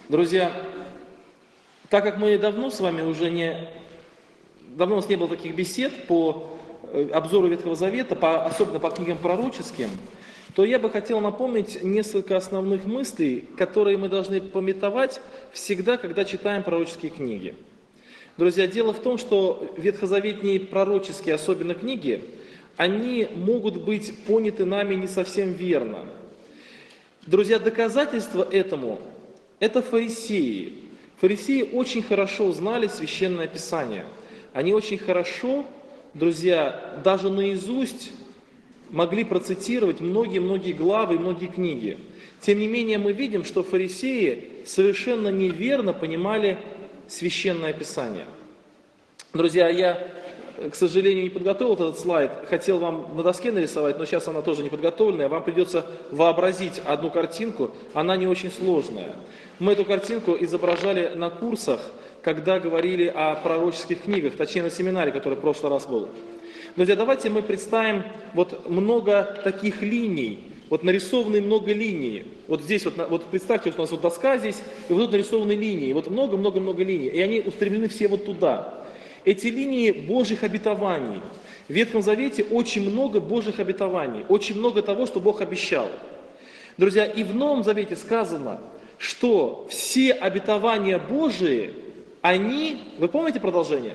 Друзья, так как мы давно с вами уже давно у нас не было таких бесед по обзору Ветхого Завета, особенно по книгам пророческим, то я бы хотел напомнить несколько основных мыслей, которые мы должны памятовать всегда, когда читаем пророческие книги. Друзья, дело в том, что ветхозаветные пророческие, особенно книги, они могут быть поняты нами не совсем верно. Друзья, доказательство этому – это фарисеи. Фарисеи очень хорошо знали Священное Писание. Они очень хорошо, друзья, даже наизусть могли процитировать многие-многие главы, многие книги. Тем не менее, мы видим, что фарисеи совершенно неверно понимали Священное Писание. Друзья, я, к сожалению, не подготовил этот слайд, хотел вам на доске нарисовать, но сейчас она тоже не подготовленная, вам придется вообразить одну картинку, она не очень сложная. Мы эту картинку изображали на курсах, когда говорили о пророческих книгах, точнее на семинаре, который в прошлый раз был. Друзья, давайте мы представим вот много таких линий, вот нарисованы много линий. Вот здесь вот представьте, вот у нас вот доска здесь, и вот тут нарисованы линии, вот много-много-много линий, и они устремлены все вот туда. Эти линии Божьих обетований. В Ветхом Завете очень много Божьих обетований, очень много того, что Бог обещал. Друзья, и в Новом Завете сказано, что все обетования Божии, они, вы помните продолжение?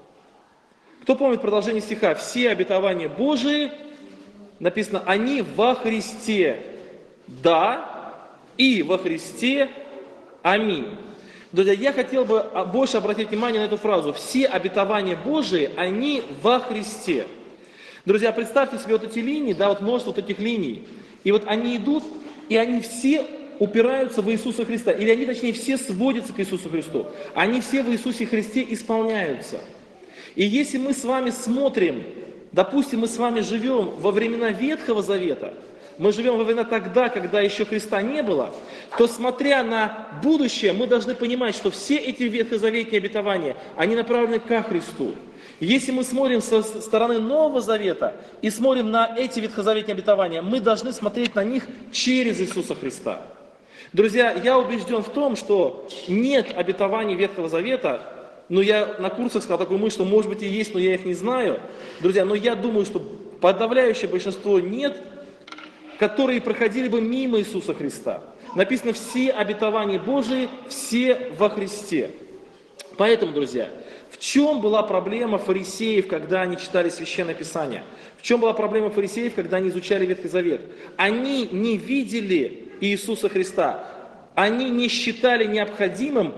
Кто помнит продолжение стиха? Все обетования Божии, написано, они во Христе, да, и во Христе, аминь. Друзья, я хотел бы больше обратить внимание на эту фразу. Все обетования Божии, они во Христе. Друзья, представьте себе вот эти линии, да, вот множество вот этих линий. И вот они идут, и они все упираются в Иисуса Христа. Или они, точнее, все сводятся к Иисусу Христу. Они все в Иисусе Христе исполняются. И если мы с вами смотрим, допустим, мы с вами живем во времена Ветхого Завета, мы живем во времена тогда, когда еще Христа не было, то, смотря на будущее, мы должны понимать, что все эти ветхозаветные обетования, они направлены ко Христу. Если мы смотрим со стороны Нового Завета и смотрим на эти ветхозаветные обетования, мы должны смотреть на них через Иисуса Христа. Друзья, я убежден в том, что нет обетований Ветхого Завета, но я на курсах сказал такую мысль, что может быть и есть, но я их не знаю. Друзья, но я думаю, что подавляющее большинство нет, которые проходили бы мимо Иисуса Христа. Написано, все обетования Божии, все во Христе. Поэтому, друзья, в чем была проблема фарисеев, когда они читали Священное Писание? В чем была проблема фарисеев, когда они изучали Ветхий Завет? Они не видели Иисуса Христа. Они не считали необходимым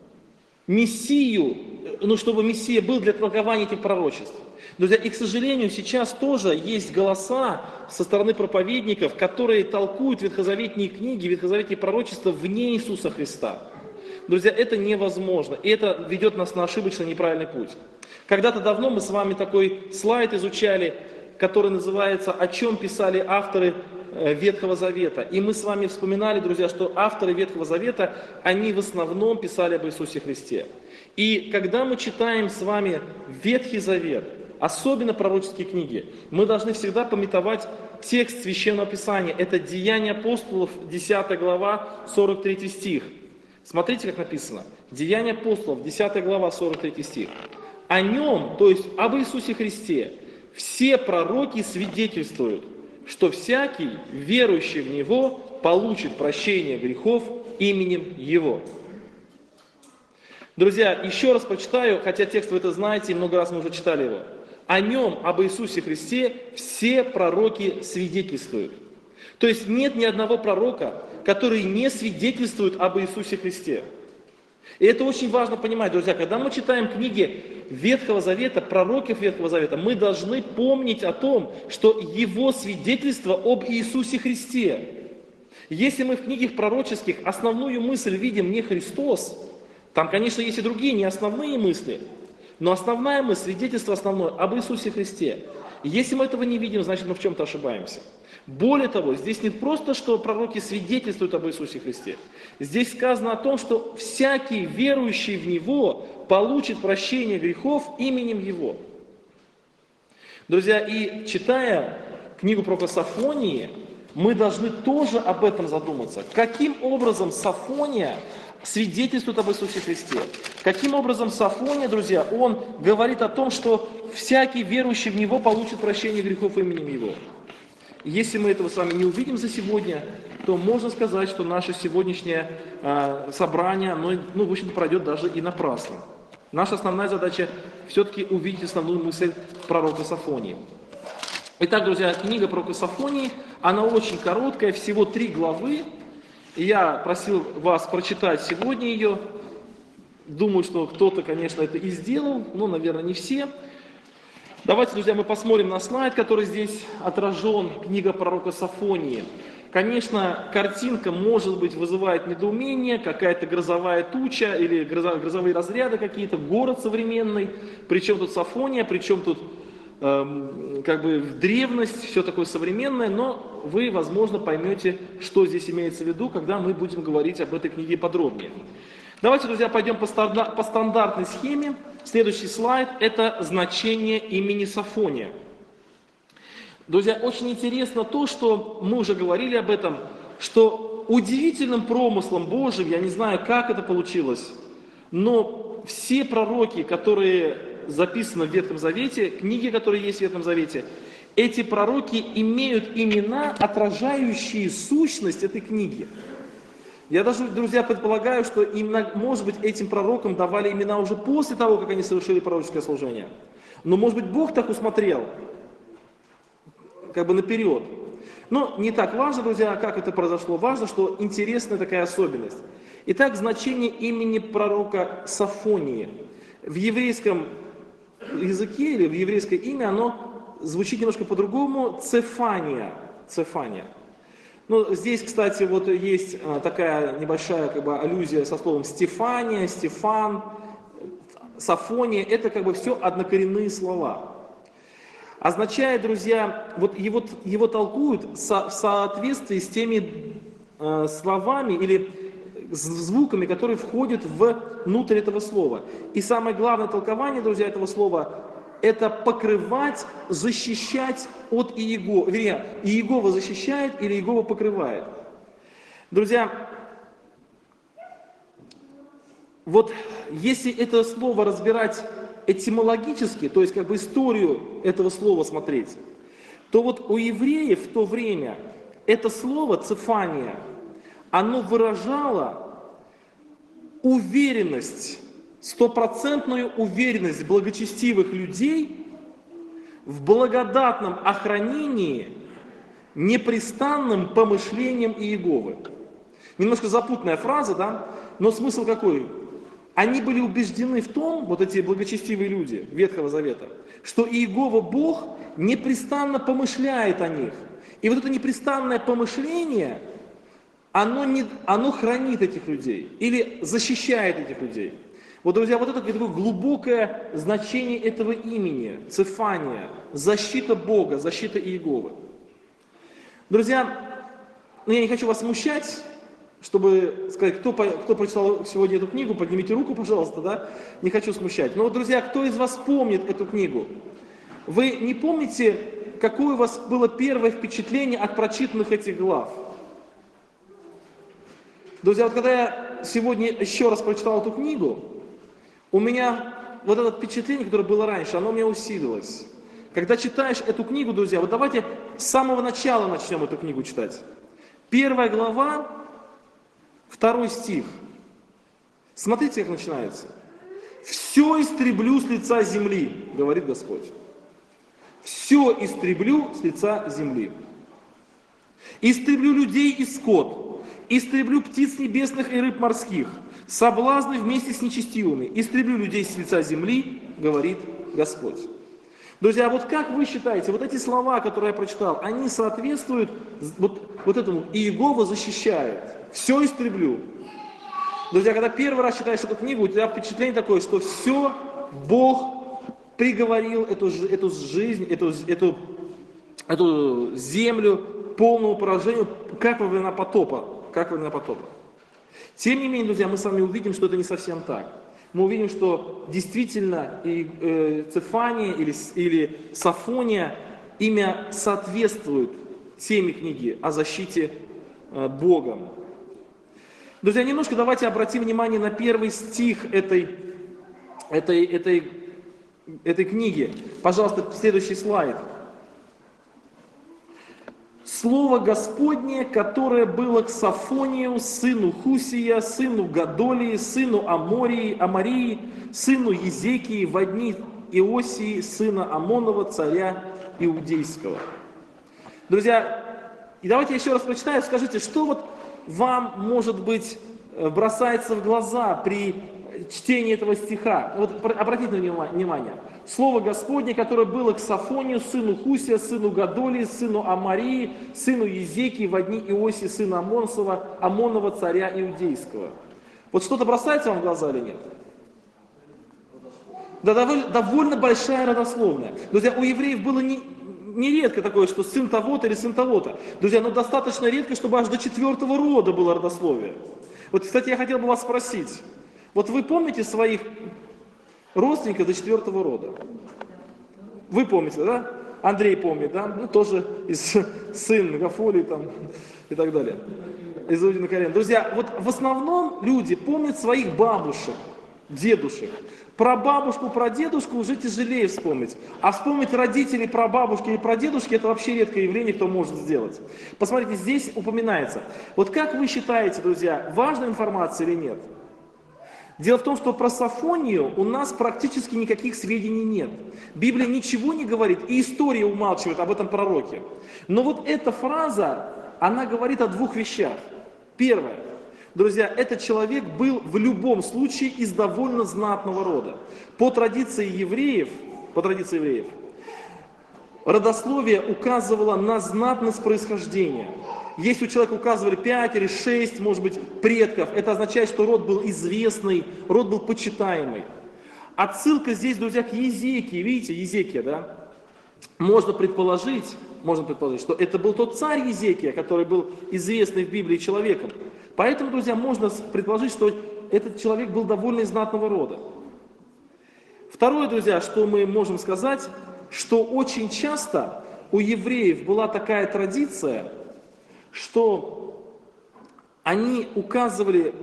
Мессию, чтобы Мессия был для толкования этих пророчеств. Друзья, и, к сожалению, сейчас тоже есть голоса со стороны проповедников, которые толкуют ветхозаветные книги, ветхозаветные пророчества вне Иисуса Христа. Друзья, это невозможно, и это ведет нас на ошибочный неправильный путь. Когда-то давно мы с вами такой слайд изучали, который называется «О чем писали авторы Ветхого Завета». И мы с вами вспоминали, друзья, что авторы Ветхого Завета, они в основном писали об Иисусе Христе. И когда мы читаем с вами Ветхий Завет, особенно пророческие книги, мы должны всегда памятовать текст Священного Писания. Это Деяния апостолов, 10 глава, 43 стих. Смотрите, как написано. Деяния апостолов, 10 глава, 43 стих. О нем, то есть об Иисусе Христе, все пророки свидетельствуют, что всякий, верующий в Него, получит прощение грехов именем Его. Друзья, еще раз прочитаю, хотя текст вы это знаете, и много раз мы уже читали его. О нем, об Иисусе Христе, все пророки свидетельствуют. То есть нет ни одного пророка, который не свидетельствует об Иисусе Христе. И это очень важно понимать, друзья, когда мы читаем книги Ветхого Завета, пророков Ветхого Завета, мы должны помнить о том, что его свидетельство об Иисусе Христе. Если мы в книгах пророческих основную мысль видим не Христос, там, конечно, есть и другие, не основные мысли, но основная мысль, свидетельство основное об Иисусе Христе. Если мы этого не видим, значит, мы в чем-то ошибаемся. Более того, здесь не просто, что пророки свидетельствуют об Иисусе Христе. Здесь сказано о том, что всякий верующий в Него получит прощение грехов именем Его. Друзья, и читая книгу пророка Софонии, мы должны тоже об этом задуматься. Каким образом Софония свидетельствует об Иисусе Христе. Каким образом Софония, друзья, он говорит о том, что всякий верующий в Него получит прощение грехов именем Его. Если мы этого с вами не увидим за сегодня, то можно сказать, что наше сегодняшнее собрание, оно, в общем-то, пройдет даже и напрасно. Наша основная задача все-таки увидеть основную мысль пророка Софонии. Итак, друзья, книга пророка Софонии, она очень короткая, всего 3 главы. И я просил вас прочитать сегодня ее. Думаю, что кто-то, конечно, это и сделал, но, наверное, не все. Давайте, друзья, мы посмотрим на слайд, который здесь отражен, книга пророка Софонии. Конечно, картинка, может быть, вызывает недоумение, какая-то грозовая туча или грозовые разряды какие-то, город современный. Причем тут Софония, причем тут как бы древность, все такое современное, но вы, возможно, поймете, что здесь имеется в виду, когда мы будем говорить об этой книге подробнее. Давайте, друзья, пойдем по стандартной схеме. Следующий слайд – это значение имени Софония. Друзья, очень интересно то, что мы уже говорили об этом, что удивительным промыслом Божьим, я не знаю, как это получилось, но все пророки, которые записаны в Ветхом Завете, книги, которые есть в Ветхом Завете, эти пророки имеют имена, отражающие сущность этой книги. Я даже, друзья, предполагаю, что именно, может быть, этим пророкам давали имена уже после того, как они совершили пророческое служение. Но, может быть, Бог так усмотрел, как бы наперед. Но не так важно, друзья, как это произошло. Важно, что интересная такая особенность. Итак, значение имени пророка Софонии. В еврейском языке или в еврейское имя оно звучит немножко по-другому. Цефания. Цефания. Ну, здесь, кстати, вот есть такая небольшая как бы аллюзия со словом Стефания, Стефан, Софония. Это как бы все однокоренные слова. Означает, друзья, вот его толкуют в соответствии с теми словами или звуками, которые входят внутрь этого слова. И самое главное толкование, друзья, этого слова – это покрывать, защищать от Иегова. Вернее, Иегова защищает или Иегова покрывает. Друзья, вот если это слово разбирать этимологически, то есть как бы историю этого слова смотреть, то вот у евреев в то время это слово «цефания», оно выражало уверенность, стопроцентную уверенность благочестивых людей в благодатном охранении непрестанным помышлением Иеговы. Немножко запутанная фраза, да? Но смысл какой? Они были убеждены в том, вот эти благочестивые люди Ветхого Завета, что Иегова Бог непрестанно помышляет о них. И вот это непрестанное помышление, оно хранит этих людей или защищает этих людей. Вот, друзья, вот это такое глубокое значение этого имени, Цефания, защита Бога, защита Иеговы. Друзья, я не хочу вас смущать, чтобы сказать, кто прочитал сегодня эту книгу, поднимите руку, пожалуйста, да? Не хочу смущать. Но вот, друзья, кто из вас помнит эту книгу? Вы не помните, какое у вас было первое впечатление от прочитанных этих глав? Друзья, вот когда я сегодня еще раз прочитал эту книгу, у меня вот это впечатление, которое было раньше, оно у меня усилилось. Когда читаешь эту книгу, друзья, вот давайте с самого начала начнем эту книгу читать. 1 глава, 2 стих. Смотрите, как начинается. «Все истреблю с лица земли», говорит Господь. «Все истреблю с лица земли. Истреблю людей и скот, истреблю птиц небесных и рыб морских, соблазны вместе с нечестивыми, истреблю людей с лица земли, говорит Господь». Друзья, вот как вы считаете, вот эти слова, которые я прочитал, они соответствуют вот этому «Иегова защищает», «все истреблю». Друзья, когда первый раз читаешь эту книгу, у тебя впечатление такое, что все Бог приговорил эту жизнь, эту землю полному поражению, как во времена потопа. Тем не менее, друзья, мы с вами увидим, что это не совсем так. Мы увидим, что действительно Цефания или Софония, имя соответствует теме книги о защите Богом. Друзья, немножко давайте обратим внимание на первый стих этой книги. Пожалуйста, следующий слайд. Слово Господне, которое было к Софонию, сыну Хусия, сыну Гадолии, сыну Амарии, сыну Езекии, во дни Иосии, сына Амонова, царя Иудейского. Друзья, и давайте еще раз прочитаю, скажите, что вот вам, может быть, бросается в глаза при чтении этого стиха? Вот обратите на него внимание. Слово Господне, которое было к Софонию, сыну Хусия, сыну Гадолии, сыну Амарии, сыну Езекии, во дни Иосии, сына Амонова, царя Иудейского. Вот что-то бросается вам в глаза или нет? Да, довольно большая родословная. Друзья, у евреев было нередко такое, что сын того-то или сын того-то. Друзья, но достаточно редко, чтобы аж до 4-го рода было родословие. Вот, кстати, я хотел бы вас спросить. Вот вы помните своих родственников до 4-го рода? Вы помните, да? Андрей помнит, да? Ну, тоже сын Гафоли там и так далее. Из Иудина колена. Друзья, вот в основном люди помнят своих бабушек, дедушек. Про бабушку, про дедушку уже тяжелее вспомнить. А вспомнить родителей, про бабушки и про дедушки, это вообще редкое явление, кто может сделать. Посмотрите, здесь упоминается. Вот как вы считаете, друзья, важная информация или нет? Дело в том, что про Софонию у нас практически никаких сведений нет. Библия ничего не говорит, и история умалчивает об этом пророке. Но вот эта фраза, она говорит о двух вещах. Первое. Друзья, этот человек был в любом случае из довольно знатного рода. По традиции евреев, родословие указывало на знатность происхождения. Если у человека указывали 5 или 6, может быть, предков, это означает, что род был известный, род был почитаемый. Отсылка здесь, друзья, к Езекии, видите, Езекия, да? Можно предположить, что это был тот царь Езекия, который был известный в Библии человеком. Поэтому, друзья, можно предположить, что этот человек был довольно из знатного рода. Второе, друзья, что мы можем сказать, что очень часто у евреев была такая традиция, что они указывали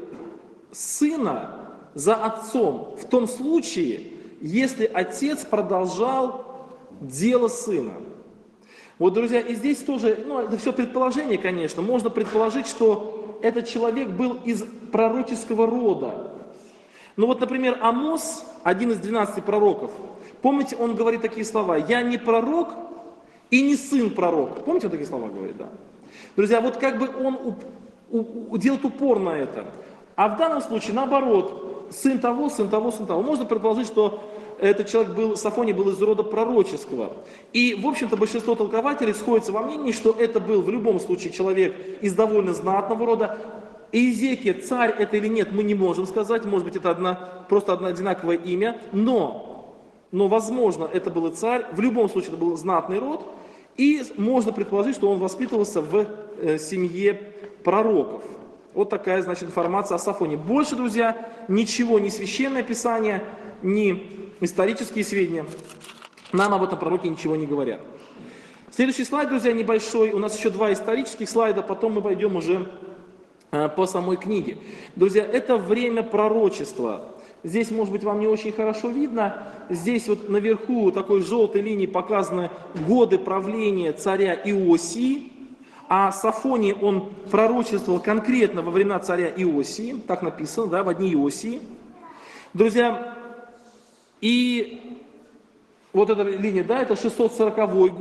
сына за отцом в том случае, если отец продолжал дело сына. Вот, друзья, и здесь тоже, это все предположение, конечно, можно предположить, что этот человек был из пророческого рода. Ну вот, например, Амос, один из 12 пророков, помните, он говорит такие слова: «Я не пророк и не сын пророка». Помните, он такие слова говорит, да? Друзья, вот как бы он делает упор на это. А в данном случае, наоборот, сын того, сын того, сын того. Можно предположить, что этот человек Софоний был из рода пророческого. И, в общем-то, большинство толкователей сходятся во мнении, что это был в любом случае человек из довольно знатного рода. Иезекия, царь это или нет, мы не можем сказать. Может быть, это просто одно одинаковое имя. Но, возможно, это был и царь. В любом случае, это был знатный род. И можно предположить, что он воспитывался в семье пророков. Вот такая, значит, информация о Софонии. Больше, друзья, ничего, ни Священное Писание, ни исторические сведения нам об этом пророке ничего не говорят. Следующий слайд, друзья, небольшой. У нас еще 2 исторических слайда, потом мы пойдем уже по самой книге. Друзья, это время пророчества. Здесь, может быть, вам не очень хорошо видно. Здесь вот наверху такой желтой линией показаны годы правления царя Иосии. А Софоний, он пророчествовал конкретно во времена царя Иосии. Так написано, да, во дни Иосии. Друзья, и вот эта линия, да, это 640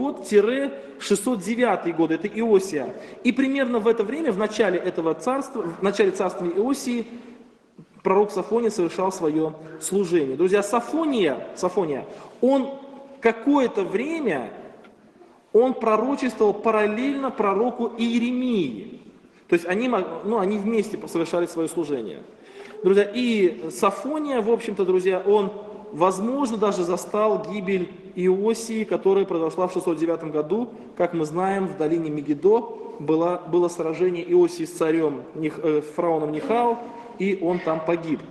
год-609 год, это Иосия. И примерно в это время, в начале царствования Иосии, пророк Софония совершал свое служение. Друзья, Софония, он какое-то время, он пророчествовал параллельно пророку Иеремии. То есть они вместе совершали свое служение. Друзья, и Софония, в общем-то, друзья, он, возможно, даже застал гибель Иосии, которая произошла в 609 году. Как мы знаем, в долине Мегидо было сражение Иосии с царем фараоном Нихао, и он там погиб.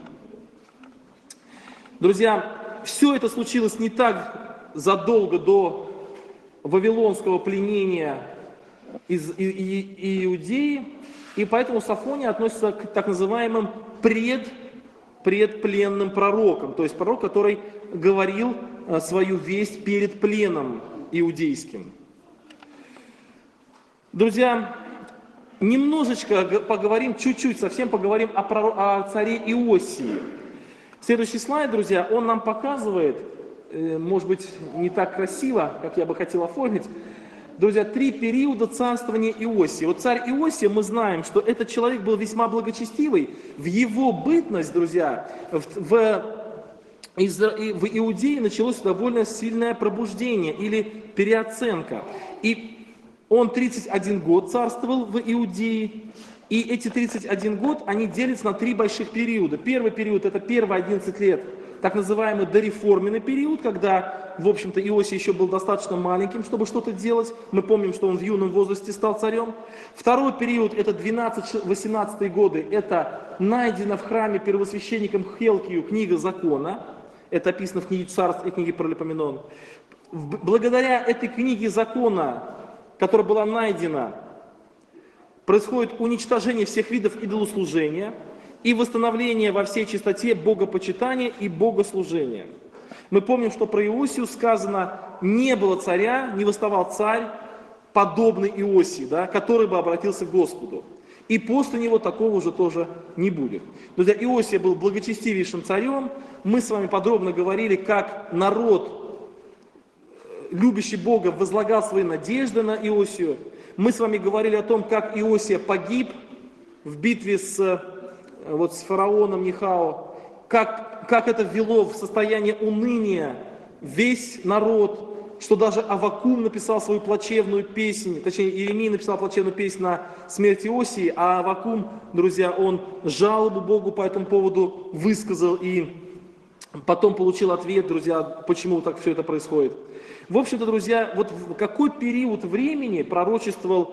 Друзья, все это случилось не так задолго до вавилонского пленения из Иудеи. И поэтому Софония относится к так называемым предпленным пророкам, то есть пророк, который говорил свою весть перед пленом иудейским. Друзья, немножечко поговорим, чуть-чуть, совсем поговорим о царе Иосии. Следующий слайд, друзья, он нам показывает, может быть, не так красиво, как я бы хотел оформить, друзья, 3 периода царствования Иосии. Вот царь Иосия, мы знаем, что этот человек был весьма благочестивый. В его бытность, друзья, в Иудее началось довольно сильное пробуждение или переоценка. И он 31 год царствовал в Иудее. И эти 31 год, они делятся на 3 больших периода. Первый период – это первые 11 лет, так называемый дореформенный период, когда, в общем-то, Иосия еще был достаточно маленьким, чтобы что-то делать. Мы помним, что он в юном возрасте стал царем. Второй период – это 12-18 годы. Это найдена в храме первосвященником Хелкию книга закона. Это описано в книге Царств и книге Паралипоменон. Благодаря этой книге закона, которая была найдена, происходит уничтожение всех видов идолослужения и восстановление во всей чистоте богопочитания и богослужения. Мы помним, что про Иосию сказано, не было царя, не восставал царь, подобный Иосии, да, который бы обратился к Господу. И после него такого уже тоже не будет. Друзья, Иосия был благочестивейшим царем. Мы с вами подробно говорили, как народ, любящий Бога, возлагал свои надежды на Иосию. Мы с вами говорили о том, как Иосия погиб в битве с фараоном Нихао, как это ввело в состояние уныния весь народ, что даже Аввакум написал свою плачевную песнь, точнее Иеремия написал плачевную песнь на смерть Иосии, а Аввакум, друзья, он жалобу Богу по этому поводу высказал и потом получил ответ, друзья, почему так все это происходит. В общем-то, друзья, вот в какой период времени пророчествовал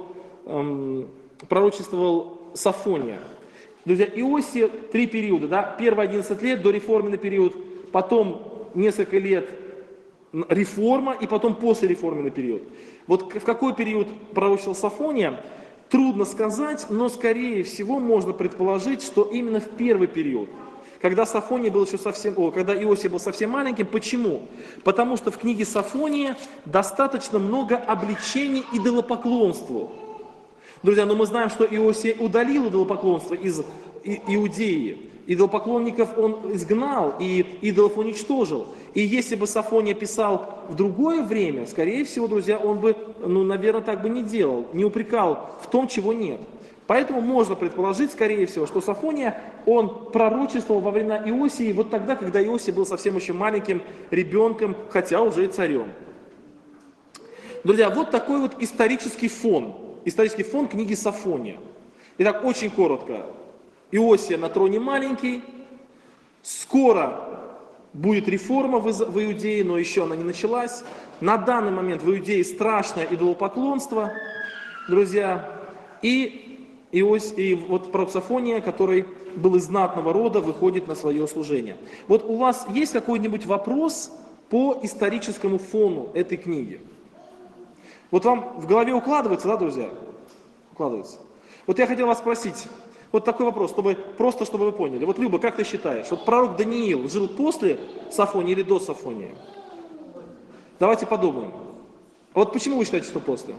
Софония? Друзья, Иосия 3 периода, да? Первые 11 лет, дореформенный период, потом несколько лет реформа и потом послереформенный период. Вот в какой период пророчествовал Софония, трудно сказать, но скорее всего можно предположить, что именно в первый период. Когда Софония был еще когда Иосия был совсем маленьким. Почему? Потому что в книге Софония достаточно много обличений идолопоклонству. Друзья, но мы знаем, что Иосия удалил идолопоклонство из Иудеи. Идолопоклонников он изгнал и идолов уничтожил. И если бы Софония писал в другое время, скорее всего, друзья, он бы, наверное, так бы не делал, не упрекал в том, чего нет. Поэтому можно предположить, скорее всего, что Софония, он пророчествовал во времена Иосии, вот тогда, когда Иосия был совсем еще маленьким ребенком, хотя уже и царем. Друзья, вот такой вот исторический фон книги Софония. Итак, очень коротко. Иосия на троне маленький, скоро будет реформа в Иудее, но еще она не началась. На данный момент в Иудее страшное идолопоклонство, друзья, и вот пророк Софония, который был из знатного рода, выходит на свое служение. Вот у вас есть какой-нибудь вопрос по историческому фону этой книги? Вот вам в голове укладывается, да, друзья? Укладывается. Вот я хотел вас спросить, вот такой вопрос, чтобы вы поняли. Вот, Люба, как ты считаешь, вот пророк Даниил жил после Софонии или до Софонии? Давайте подумаем. Вот почему вы считаете, что после?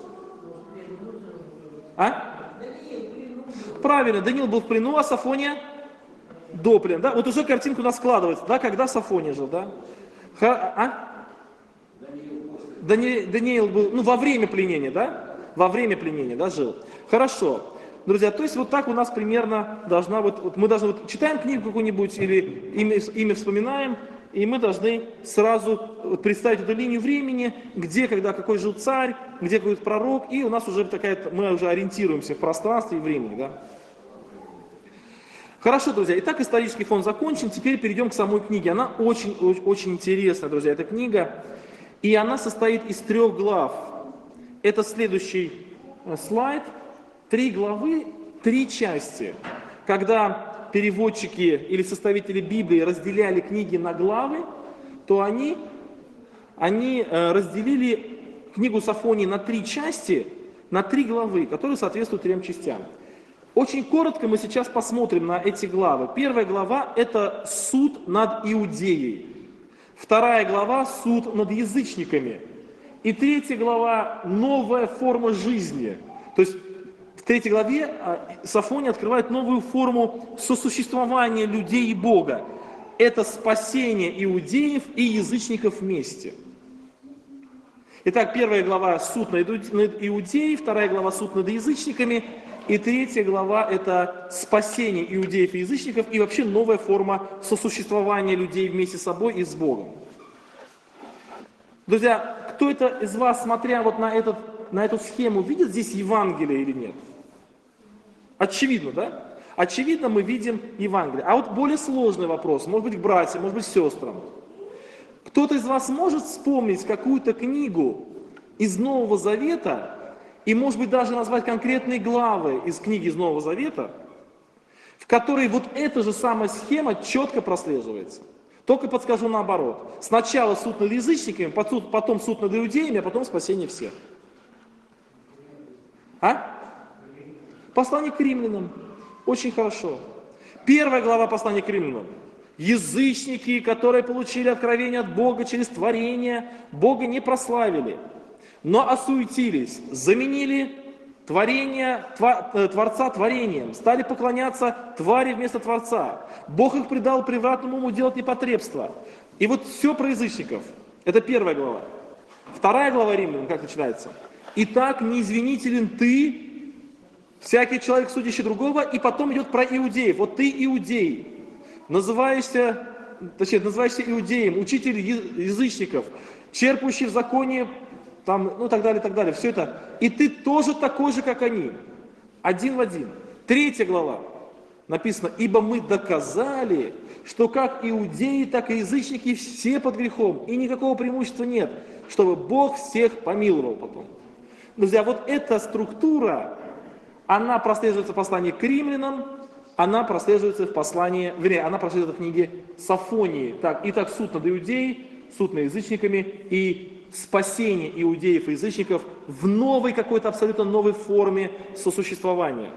А? Правильно, Даниил был в плену, а Софония до плена. Да? Вот уже картинка у нас складывается, да, когда Софония жил, да? Даниил был, во время пленения, да? Во время пленения, да, жил. Хорошо. Друзья, то есть вот так у нас примерно должна мы должны читаем книгу какую-нибудь или имя вспоминаем, и мы должны сразу представить эту линию времени, где, когда, какой жил царь, где какой пророк, и у нас уже мы уже ориентируемся в пространстве и времени, да. Хорошо, друзья, итак, исторический фон закончен, теперь перейдем к самой книге. Она очень интересная, друзья, эта книга, и она состоит из 3 глав. Это следующий слайд. 3 главы, 3 части. Когда переводчики или составители Библии разделяли книги на главы, то они разделили книгу Софонии на 3 части, на 3 главы, которые соответствуют 3 частям. Очень коротко мы сейчас посмотрим на эти главы. Первая глава – это суд над Иудеей. Вторая глава – суд над язычниками. И третья глава – новая форма жизни. То есть в третьей главе Софония открывает новую форму сосуществования людей и Бога. Это спасение иудеев и язычников вместе. Итак, первая глава – суд над Иудеей, вторая глава – суд над язычниками, и третья глава – это спасение иудеев и язычников и вообще новая форма сосуществования людей вместе с собой и с Богом. Друзья, кто это из вас, смотря вот на эту схему, видит здесь Евангелие или нет? Очевидно, да? Очевидно, мы видим Евангелие. А вот более сложный вопрос, может быть, к братьям, может быть, к сестрам. Кто-то из вас может вспомнить какую-то книгу из Нового Завета, и, может быть, даже назвать конкретные главы из книги из Нового Завета, в которой вот эта же самая схема четко прослеживается. Только подскажу наоборот. Сначала суд над язычниками, потом суд над иудеями, а потом спасение всех. Послание к римлянам. Очень хорошо. Первая глава послания к римлянам. Язычники, которые получили откровение от Бога через творение, Бога не прославили, но осуетились, заменили Творца творением, стали поклоняться твари вместо Творца. Бог их предал превратному уму делать непотребство. И вот все про язычников. Это первая глава. Вторая глава Римлян, как начинается? «Итак, неизвинителен ты, всякий человек, судящий другого», и потом идет про иудеев. Вот ты иудей, называешься иудеем, учитель язычников, черпающий в законе, так далее, все это. И ты тоже такой же, как они. Один в один. Третья глава. Написано: «Ибо мы доказали, что как иудеи, так и язычники все под грехом, и никакого преимущества нет, чтобы Бог всех помиловал потом». Друзья, вот эта структура, она прослеживается в послании к римлянам, она прослеживается она прослеживается в книге Софонии. Итак, суд над Иудеей, суд над язычниками и спасение иудеев и язычников в новой, какой-то абсолютно новой форме сосуществования.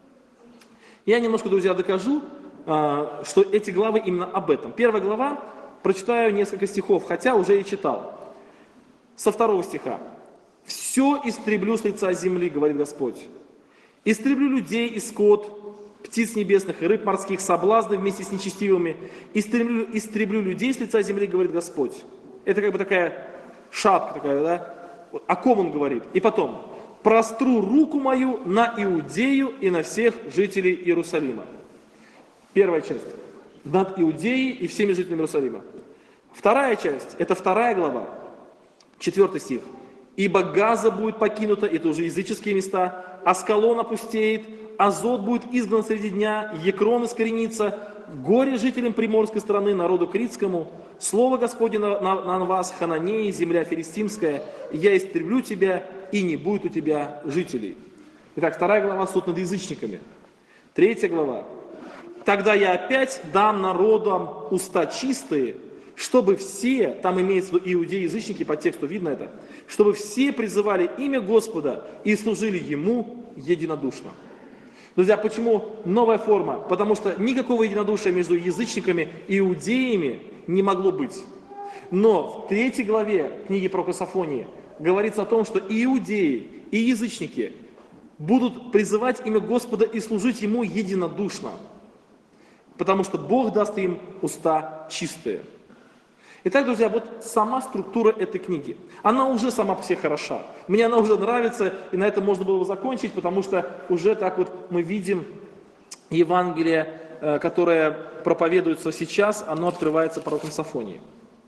Я немножко, друзья, докажу, что эти главы именно об этом. Первая глава, прочитаю несколько стихов, хотя уже и читал. Со 2 стиха. «Все истреблю с лица земли, говорит Господь. Истреблю людей и скот, птиц небесных и рыб морских, соблазны вместе с нечестивыми. Истреблю людей с лица земли, говорит Господь». Это как бы такая шапка такая, да? О ком он говорит? И потом: «Простру руку мою на Иудею и на всех жителей Иерусалима». Первая часть. Над Иудеей и всеми жителями Иерусалима. Вторая часть. Это 2 глава. 4 стих. «Ибо Газа будет покинута», это уже языческие места, «Аскалон опустеет, Азот будет изгнан среди дня, Екрон искоренится, горе жителям приморской страны, народу критскому, слово Господне на вас, Хананеи, земля филистимская, я истреблю тебя, и не будет у тебя жителей». Итак, 2 глава, суд над язычниками. 3 глава. «Тогда я опять дам народам уста чистые, чтобы все», там имеется в виду иудеи, язычники, по тексту видно это, «чтобы все призывали имя Господа и служили Ему единодушно». Друзья, почему новая форма? Потому что никакого единодушия между язычниками и иудеями не могло быть. Но в 3 главе книги пророка Софонии говорится о том, что и иудеи, и язычники будут призывать имя Господа и служить Ему единодушно. Потому что Бог даст им уста чистые. Итак, друзья, вот сама структура этой книги. Она уже сама по себе хороша. Мне она уже нравится, и на этом можно было бы закончить, потому что уже так вот мы видим Евангелие, которое проповедуется сейчас, оно открывается пророком Софонией.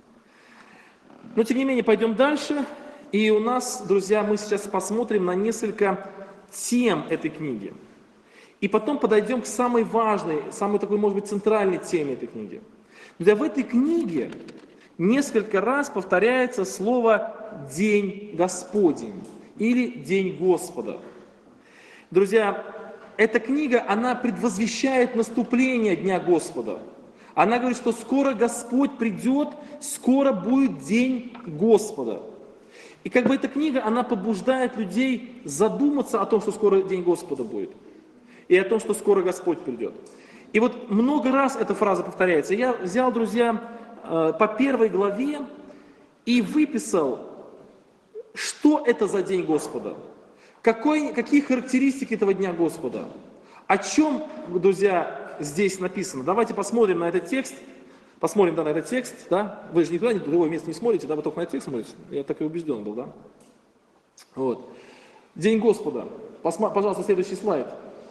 Но, тем не менее, пойдем дальше. И у нас, друзья, мы сейчас посмотрим на несколько тем этой книги. И потом подойдем к самой важной, самой такой, может быть, центральной теме этой книги. Друзья, в этой книге несколько раз повторяется слово «День Господень» или «День Господа». Друзья, эта книга, она предвозвещает наступление Дня Господа. Она говорит, что скоро Господь придет, скоро будет День Господа. И как бы эта книга, она побуждает людей задуматься о том, что скоро День Господа будет. и о том, что скоро Господь придет. И вот много раз эта фраза повторяется. Я взял, друзья, по 1 главе и выписал, что это за день Господа, какие характеристики этого дня Господа, о чем, друзья, здесь написано. Давайте посмотрим на этот текст. Посмотрим, да, на этот текст, да. Вы же никуда, ни в другое место не смотрите, да, вы только на этот текст смотрите. Я так и убежден был, да. Вот. День Господа. Пожалуйста, следующий слайд.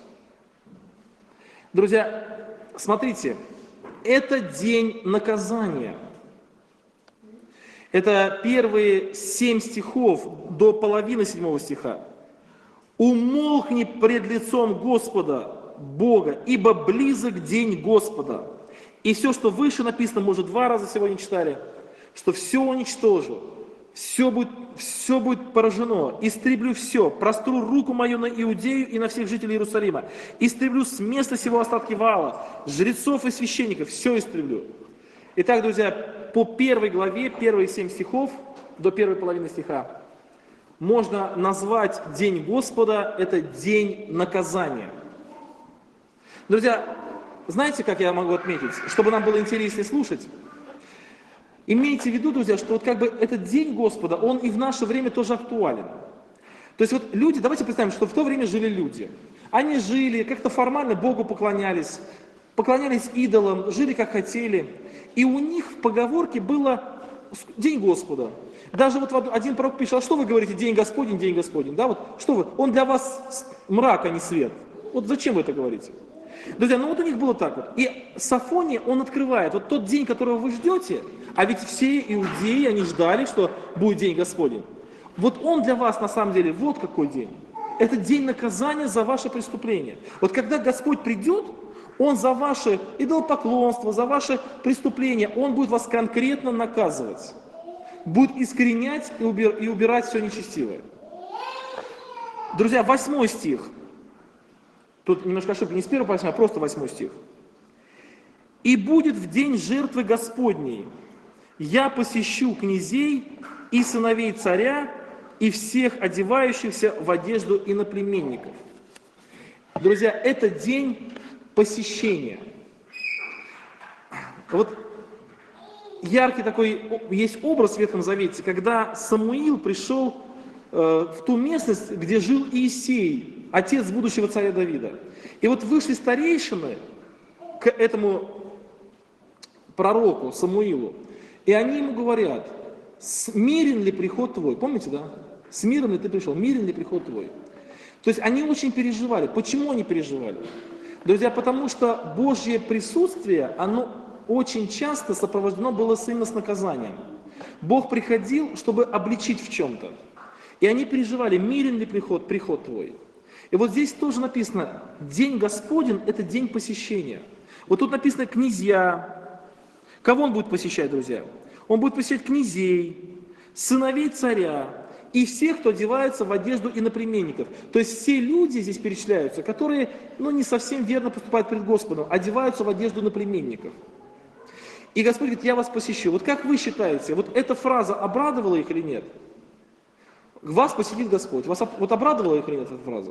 Друзья, смотрите, это день наказания. Это первые 7 стихов до половины 7 стиха. «Умолкни пред лицом Господа, Бога, ибо близок день Господа». И все, что выше написано, мы уже 2 раза сегодня читали, что все уничтожу, все будет поражено, истреблю все, простру руку мою на Иудею и на всех жителей Иерусалима, истреблю с места сего остатки Ваала, жрецов и священников, все истреблю. Итак, друзья, по 1 главе, первые 7 стихов, до первой половины стиха, можно назвать День Господа, это день наказания. Друзья, знаете, как я могу отметить, чтобы нам было интереснее слушать? Имейте в виду, друзья, что вот как бы этот День Господа, он и в наше время тоже актуален. То есть вот люди, давайте представим, что в то время жили люди. Они жили, как-то формально Богу поклонялись идолам, жили как хотели. И у них в поговорке было День Господа. Даже вот один пророк пишет: а что вы говорите, День Господень, да, вот что вы, он для вас мрак, а не свет. Вот зачем вы это говорите? Друзья, ну вот у них было так вот. И Софония, он открывает, вот тот день, которого вы ждете, а ведь все иудеи, они ждали, что будет День Господень. Вот он для вас на самом деле, вот какой день. Это день наказания за ваше преступление. Вот когда Господь придет, Он за ваше идолопоклонство, за ваше преступление, Он будет вас конкретно наказывать. Будет искоренять и убирать все нечестивое. Друзья, 8 стих. Тут немножко ошибка, не с 1 по 8, а просто 8 стих. «И будет в день жертвы Господней, я посещу князей и сыновей царя, и всех одевающихся в одежду иноплеменников». Друзья, это день посещения. Вот яркий такой есть образ в Ветхом Завете, когда Самуил пришел в ту местность, где жил Иисей, отец будущего царя Давида. И вот вышли старейшины к этому пророку Самуилу, и они ему говорят: «Смирен ли приход твой?» Помните, да? «С миром ли ты пришел? Мирен ли приход твой?» То есть они очень переживали. Почему они переживали? Друзья, потому что Божье присутствие, оно очень часто сопровождено было именно с наказанием. Бог приходил, чтобы обличить в чем-то. И они переживали, мирен ли приход твой. И вот здесь тоже написано, День Господень – это день посещения. Вот тут написано князья. Кого он будет посещать, друзья? Он будет посещать князей, сыновей царя и всех, кто одевается в одежду иноплеменников. То есть все люди здесь перечисляются, которые не совсем верно поступают перед Господом, одеваются в одежду иноплеменников. И Господь говорит: я вас посещу. Вот как вы считаете, вот эта фраза обрадовала их или нет? Вас посетит Господь. Вас вот обрадовала их или нет эта фраза?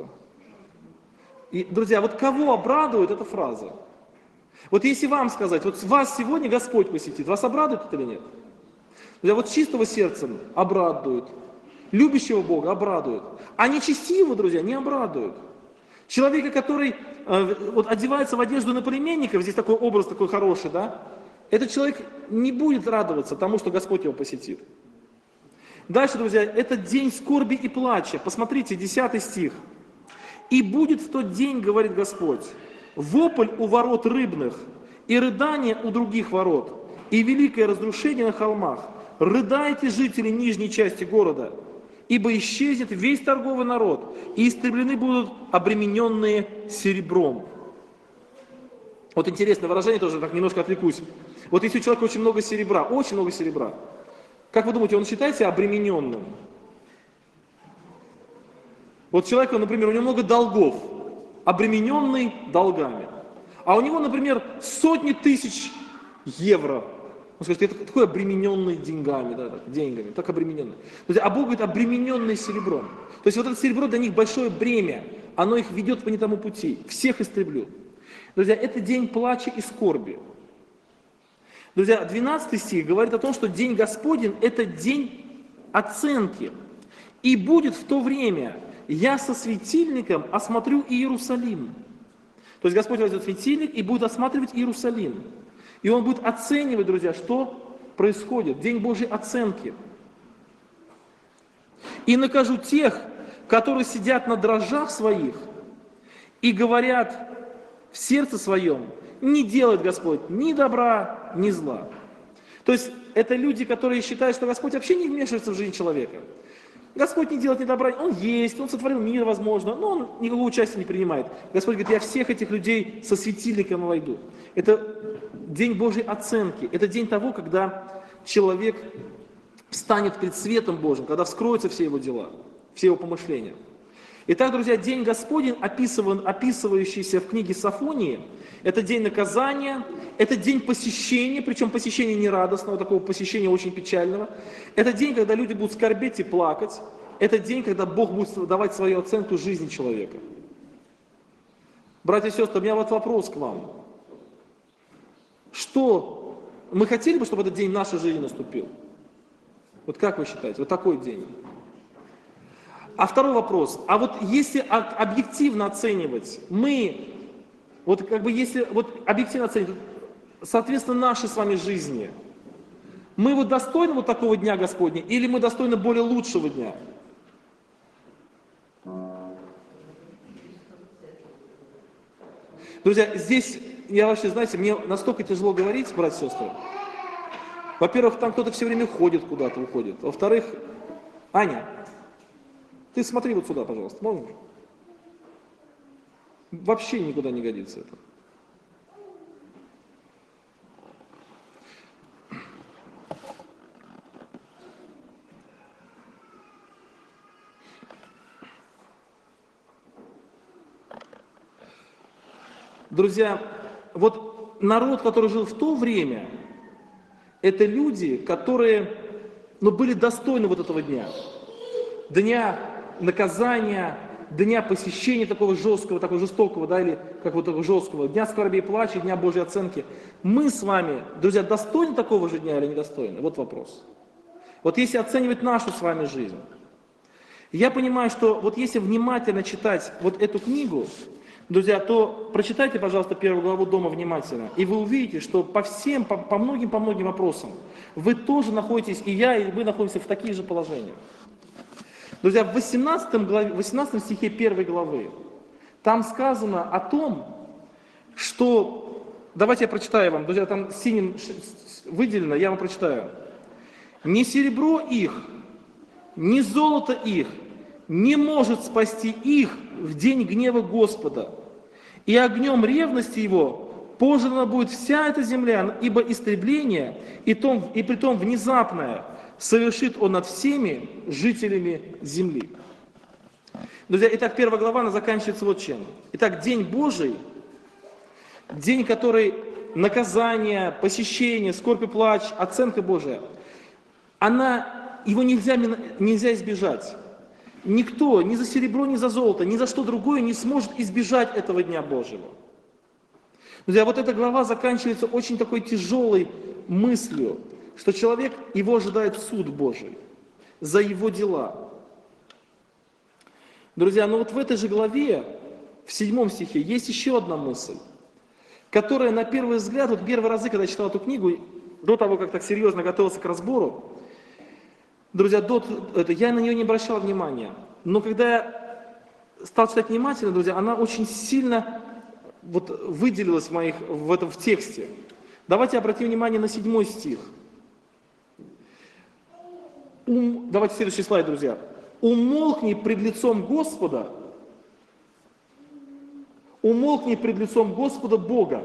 И, друзья, вот кого обрадует эта фраза? Вот если вам сказать, вот вас сегодня Господь посетит, вас обрадует это или нет? Друзья, вот чистого сердца обрадует, любящего Бога обрадует, а нечестивого, друзья, не обрадует. Человека, который вот одевается в одежду иноплеменников, здесь такой образ такой хороший, да? Этот человек не будет радоваться тому, что Господь его посетит. Дальше, друзья, это день скорби и плача. Посмотрите, 10 стих. «И будет в тот день, говорит Господь, вопль у ворот рыбных, и рыдание у других ворот, и великое разрушение на холмах. Рыдайте, жители нижней части города, ибо исчезнет весь торговый народ, и истреблены будут обремененные серебром». Вот интересное выражение, тоже так немножко отвлекусь. Вот если у человека очень много серебра, как вы думаете, он считает себя обремененным? Вот человек, например, у него много долгов, обремененный долгами. А у него, например, сотни тысяч евро. Он скажет: я такой обремененный деньгами, деньгами, так обремененный. А Бог говорит: обремененный серебром. То есть вот это серебро для них большое бремя. оно их ведет по не тому пути. Всех истреблю. Друзья, это день плача и скорби. Друзья, 12 стих говорит о том, что день Господень – это день оценки. И будет в то время, я со светильником осмотрю Иерусалим. То есть Господь возьмет светильник и будет осматривать Иерусалим. И Он будет оценивать, друзья, что происходит. День Божьей оценки. И накажу тех, которые сидят на дрожжах своих и говорят в сердце своем, не делает Господь ни добра, ни зла. То есть это люди, которые считают, что Господь вообще не вмешивается в жизнь человека. Господь не делает ни добра, Он есть, Он сотворил мир, возможно, но Он никакого участия не принимает. Господь говорит, я всех этих людей со светильником войду. Это день Божьей оценки, это день того, когда человек встанет пред светом Божьим, когда вскроются все его дела, все его помышления. Итак, друзья, день Господень, описывающийся в книге Софонии, это день наказания, это день посещения, причем посещения не радостного, такого посещения очень печального. Это день, когда люди будут скорбеть и плакать. Это день, когда Бог будет давать свою оценку жизни человека. Братья и сестры, у меня вот вопрос к вам. Что мы хотели бы, чтобы этот день в нашей жизни наступил? Вот как вы считаете, вот такой день? А второй вопрос, а вот если объективно оценивать, мы, вот как бы если вот объективно оценивать, соответственно, нашей с вами жизни, мы вот достойны вот такого дня Господня, или мы достойны более лучшего дня? Друзья, здесь, я вообще, знаете, мне настолько тяжело говорить, братья и сестры. Во-первых, там кто-то все время ходит куда-то, уходит. Во-вторых, Аня, ты смотри вот сюда, пожалуйста, можешь? Вообще никуда не годится это. Друзья, вот народ, который жил в то время, это люди, которые, были достойны вот этого дня. Дня наказания, дня посещения такого жесткого, такого жестокого, да, или как вот такого жесткого, дня скорби и плача, дня Божьей оценки. Мы с вами, друзья, достойны такого же дня или недостойны? Вот вопрос. Вот если оценивать нашу с вами жизнь, я понимаю, что вот если внимательно читать вот эту книгу, друзья, то прочитайте, пожалуйста, первую главу Дома внимательно, и вы увидите, что по многим вопросам вы тоже находитесь, и я, и вы находитесь в таких же положениях. Друзья, в 18 стихе 1 главы, там сказано о том, что, давайте я прочитаю вам, друзья, там синим выделено, я вам прочитаю. «Ни серебро их, ни золото их не может спасти их в день гнева Господа, и огнем ревности Его пожрана будет вся эта земля, ибо истребление, и притом внезапное, совершит Он над всеми жителями земли». Друзья, итак, 1 глава, она заканчивается вот чем. Итак, день Божий, день, который наказание, посещение, скорбь и плач, оценка Божия, его нельзя избежать. Никто, ни за серебро, ни за золото, ни за что другое не сможет избежать этого Дня Божьего. Друзья, вот эта глава заканчивается очень такой тяжелой мыслью, что человек, его ожидает суд Божий за его дела. Друзья, но вот в этой же главе, в 7 стихе, есть еще одна мысль, которая на первый взгляд, вот первые разы, когда я читал эту книгу, до того, как так серьезно готовился к разбору, друзья, я на нее не обращал внимания. Но когда я стал читать внимательно, друзья, она очень сильно выделилась в тексте. Давайте обратим внимание на 7 стих. Давайте следующий слайд, друзья. «Умолкни пред лицом Господа, Бога,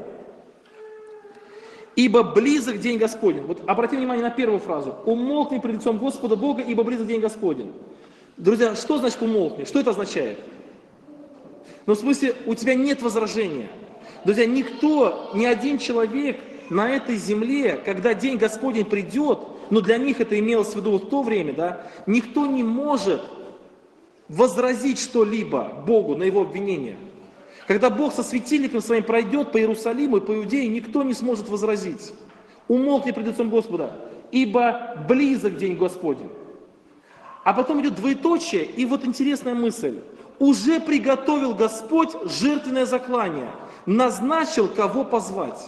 ибо близок день Господень». Вот обратим внимание на первую фразу. «Умолкни пред лицом Господа Бога, ибо близок день Господень». Друзья, что значит умолкни? Что это означает? В смысле, у тебя нет возражения. Друзья, ни один человек на этой земле, когда день Господень придет, но для них это имелось в виду в то время, да, никто не может возразить что-либо Богу на его обвинение. Когда Бог со светильником своим пройдет по Иерусалиму и по Иудее, никто не сможет возразить. Умолкни пред лицом Господа, ибо близок день Господень. А потом идет двоеточие, и вот интересная мысль. Уже приготовил Господь жертвенное заклание, назначил, кого позвать.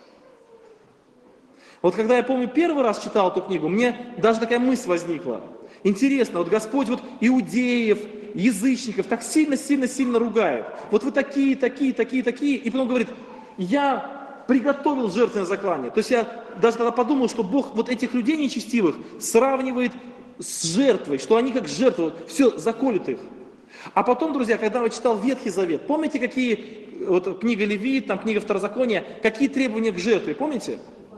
Вот когда я помню, первый раз читал эту книгу, мне даже такая мысль возникла. Интересно, вот Господь вот иудеев, язычников так сильно ругает. Вот вы такие, и потом говорит, я приготовил жертвенное заклание. То есть я даже когда подумал, что Бог вот этих людей нечестивых сравнивает с жертвой, что они как жертва, все, заколют их. А потом, друзья, когда я читал Ветхий Завет, помните, какие, вот книга Левит, там книга Второзакония, какие требования к жертве, помните?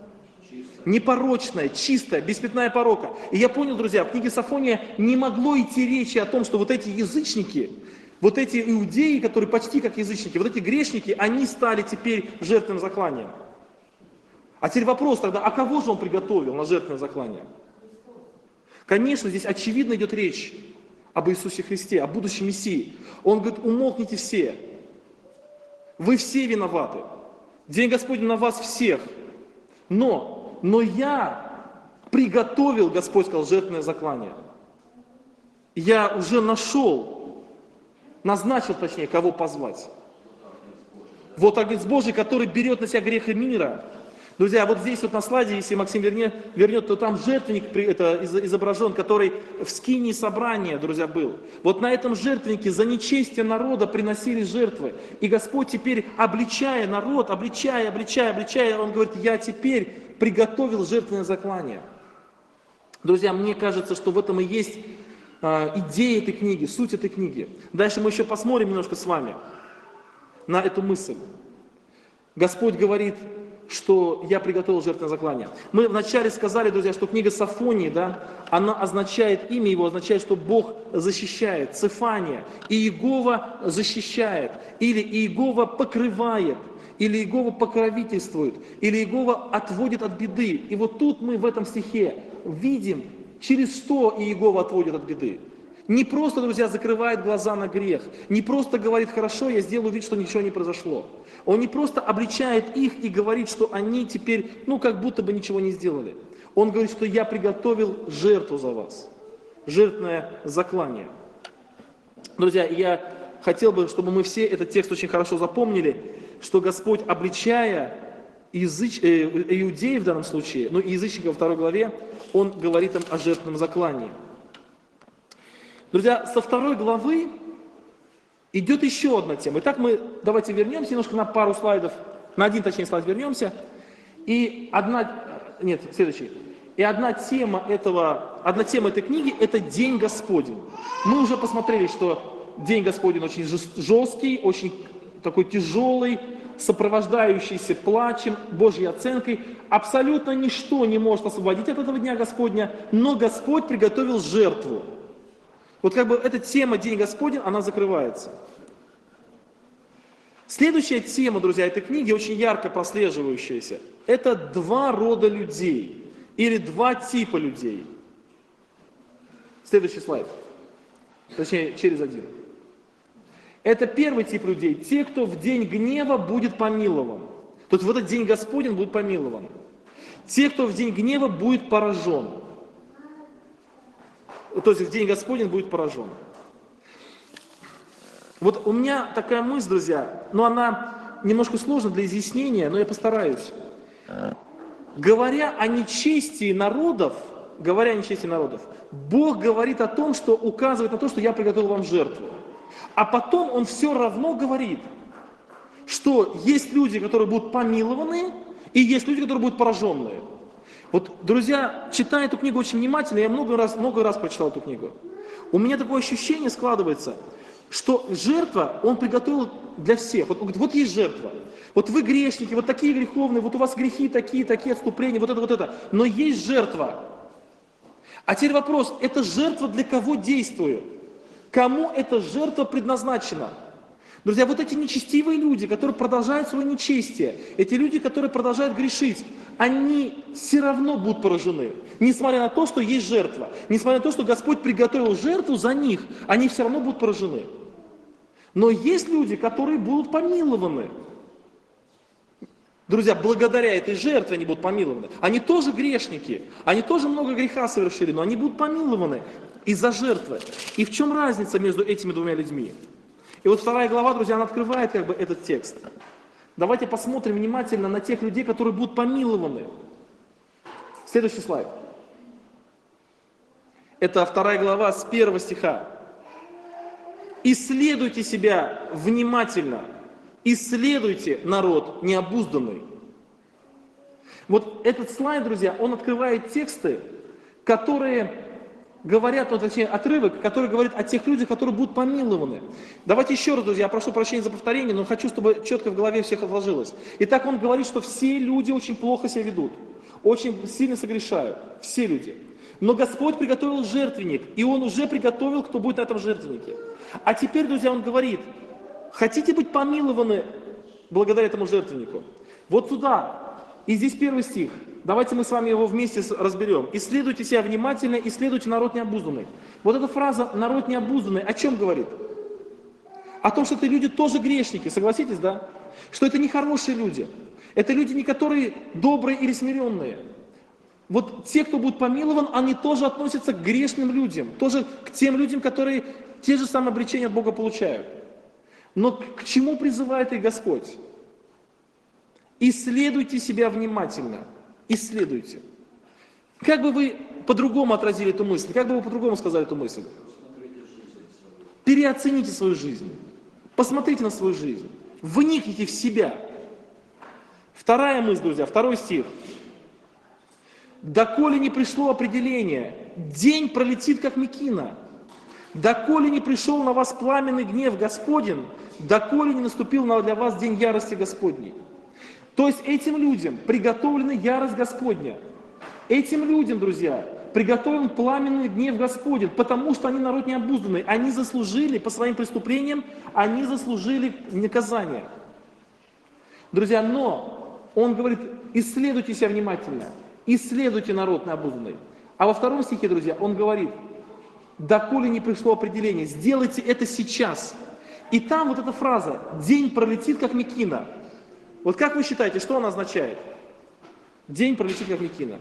Непорочная, чистая, без пятна и порока. И я понял, друзья, в книге Софония не могло идти речи о том, что вот эти язычники, вот эти иудеи, которые почти как язычники, вот эти грешники, они стали теперь жертвенным закланием. А теперь вопрос тогда, а кого же он приготовил на жертвенное заклание? Конечно, здесь очевидно идет речь об Иисусе Христе, о будущем Мессии. Он говорит, умолкните все. Вы все виноваты. День Господень на вас всех. Но я приготовил, Господь сказал, жертвенное заклание. Я уже назначил, точнее, кого позвать. Вот Агнец Божий, который берет на себя грехи мира. Друзья, вот здесь вот на слайде, если Максим вернет, то там жертвенник это изображен, который в скинии собрания, друзья, был. Вот на этом жертвеннике за нечестие народа приносили жертвы. И Господь теперь, обличая народ, обличая, Он говорит, я теперь приготовил жертвенное заклание. Друзья, мне кажется, что в этом и есть идея этой книги, суть этой книги. Дальше мы еще посмотрим немножко с вами на эту мысль. Господь говорит, что я приготовил жертвенное заклание. Мы вначале сказали, друзья, что книга Софонии, да, она означает, имя его означает, что Бог защищает, Цефания, и Иегова защищает, или Иегова покрывает, или Иегова покровительствует, или Иегова отводит от беды. И вот тут мы в этом стихе видим, через что Иегова отводит от беды. Не просто, друзья, закрывает глаза на грех, не просто говорит, хорошо, я сделаю вид, что ничего не произошло. Он не просто обличает их и говорит, что они теперь, как будто бы ничего не сделали. Он говорит, что я приготовил жертву за вас, жертвенное заклание. Друзья, я хотел бы, чтобы мы все этот текст очень хорошо запомнили, что Господь, обличая иудеев в данном случае, и язычников во 2 главе, Он говорит им о жертвенном заклании. Друзья, со 2 главы идет еще одна тема. Итак, давайте вернемся немножко на пару слайдов, на один, точнее, слайд вернемся. И одна тема этой книги – это День Господень. Мы уже посмотрели, что День Господень очень жесткий, очень такой тяжелый, сопровождающийся плачем, Божьей оценкой. Абсолютно ничто не может освободить от этого Дня Господня, но Господь приготовил жертву. Вот эта тема День Господень, она закрывается. Следующая тема, друзья, этой книги, очень ярко прослеживающаяся, это 2 рода людей, или 2 типа людей. Следующий слайд, точнее, через один. Это первый тип людей, те, кто в день гнева будет помилован. То есть в этот день Господень будет помилован. Те, кто в день гнева будет поражен. То есть в день Господень будет поражен. Вот у меня такая мысль, друзья, но она немножко сложна для изъяснения, но я постараюсь. Говоря о нечестии народов, Бог говорит о том, что указывает на то, что я приготовил вам жертву. А потом Он все равно говорит, что есть люди, которые будут помилованы, и есть люди, которые будут пораженные. Вот, друзья, читая эту книгу очень внимательно, я много раз прочитал эту книгу. У меня такое ощущение складывается, что жертва Он приготовил для всех. Вот есть жертва. Вот вы грешники, вот такие греховные, вот у вас грехи такие отступления, вот это. Но есть жертва. А теперь вопрос, эта жертва для кого действует? Кому эта жертва предназначена? Друзья, вот эти нечестивые люди, которые продолжают свое нечестие, эти люди, которые продолжают грешить, они все равно будут поражены. Несмотря на то, что есть жертва, несмотря на то, что Господь приготовил жертву за них, они все равно будут поражены. Но есть люди, которые будут помилованы. Друзья, благодаря этой жертве они будут помилованы. Они тоже грешники, они тоже много греха совершили, но они будут помилованы из-за жертвы. И в чем разница между этими двумя людьми? И вот 2 глава, друзья, она открывает как бы этот текст. Давайте посмотрим внимательно на тех людей, которые будут помилованы. Следующий слайд. Это 2 глава с 1 стиха. «Исследуйте себя внимательно, исследуйте народ необузданный». Вот этот слайд, друзья, он открывает тексты, которые говорят, ну, точнее, отрывок, который говорит о тех людях, которые будут помилованы. Давайте еще раз, друзья, я прошу прощения за повторение, но хочу, чтобы четко в голове всех отложилось. Итак, он говорит, что все люди очень плохо себя ведут, очень сильно согрешают, все люди. Но Господь приготовил жертвенник, и Он уже приготовил, кто будет на этом жертвеннике. А теперь, друзья, Он говорит, хотите быть помилованы благодаря этому жертвеннику? Вот сюда, и здесь 1 стих. Давайте мы с вами его вместе разберем. «Исследуйте себя внимательно, исследуйте народ необузданный». Вот эта фраза «народ необузданный» о чем говорит? О том, что это люди тоже грешники, согласитесь, да? Что это не хорошие люди. Это люди, не которые добрые или смиренные. Вот те, кто будет помилован, они тоже относятся к грешным людям, тоже к тем людям, которые те же самые обличения от Бога получают. Но к чему призывает их Господь? Исследуйте себя внимательно. Исследуйте. Как бы вы по-другому отразили эту мысль? Как бы вы по-другому сказали эту мысль? Переоцените свою жизнь. Посмотрите на свою жизнь. Вникните в себя. 2 мысль, друзья, 2 стих. «Доколе не пришло определение, день пролетит, как мекина. Доколе не пришел на вас пламенный гнев Господень, доколе не наступил для вас день ярости Господней». То есть этим людям приготовлена ярость Господня. Этим людям, друзья, приготовлен пламенный гнев Господень, потому что они народ необузданный. Они заслужили по своим преступлениям, они заслужили наказание. Друзья, но он говорит, исследуйте себя внимательно, исследуйте народ необузданный. А во 2 стихе, друзья, он говорит, доколе не пришло определение, сделайте это сейчас. И там вот эта фраза, день пролетит, как мекина. Вот как вы считаете, что она означает? День пролетит, как мекина.